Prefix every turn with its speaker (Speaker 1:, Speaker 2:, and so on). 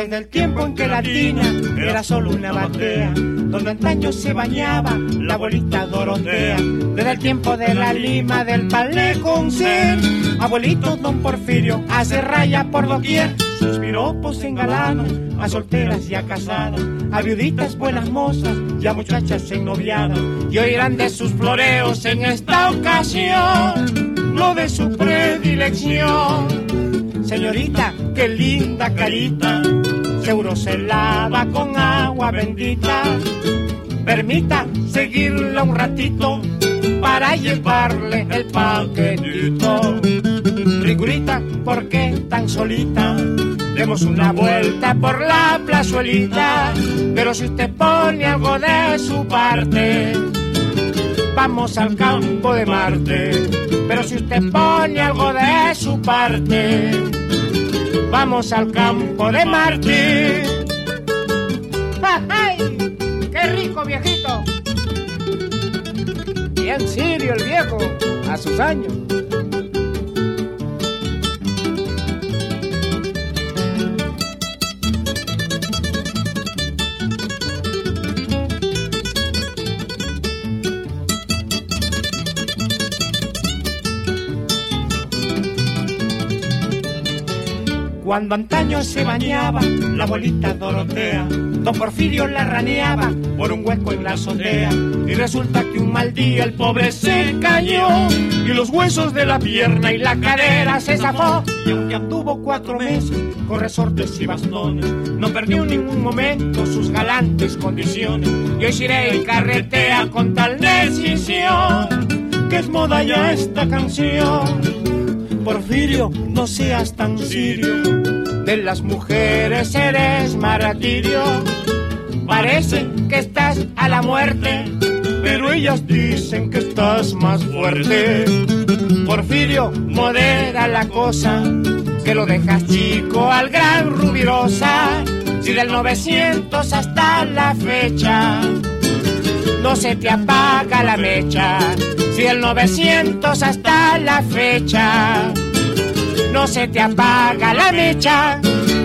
Speaker 1: Desde el tiempo en que la tina era solo una batea, donde antaño se bañaba la abuelita Dorotea. Desde el tiempo de la lima del palé con ser, abuelito don Porfirio hace raya por doquier. Sus piropos engalanan a solteras y a casadas, a viuditas buenas mozas y a muchachas ennoviadas. Y oirán de sus floreos en esta ocasión lo de su predilección. Señorita, qué linda carita, seguro se lava con agua bendita. Permita seguirla un ratito para llevarle el paquetito. Rigurita, ¿por qué tan solita? Demos una vuelta por la plazuelita. Pero si usted pone algo de su parte, vamos al campo de Marte. Pero si usted pone algo de su parte, vamos al campo de Marte.
Speaker 2: ¡Ay! ¡Qué rico, viejito! Bien serio el viejo, a sus años.
Speaker 1: Cuando antaño se bañaba la abuelita Dorotea, don Porfirio la raneaba por un hueco en la azotea. Y resulta que un mal día el pobre se cayó, y los huesos de la pierna y la cadera se zafó. Y aunque anduvo 4 meses con resortes y bastones, no perdió en ningún momento sus galantes condiciones. Y hoy iré y carretea con tal decisión, que es moda ya esta canción. Porfirio, no seas tan sirio, de las mujeres eres martirio. Parece que estás a la muerte, pero ellas dicen que estás más fuerte. Porfirio, modera la cosa, que lo dejas chico al gran Rubirosa. Si del 900 hasta la fecha no se te apaga la mecha, si del 900 hasta la fecha no se te apaga la mecha.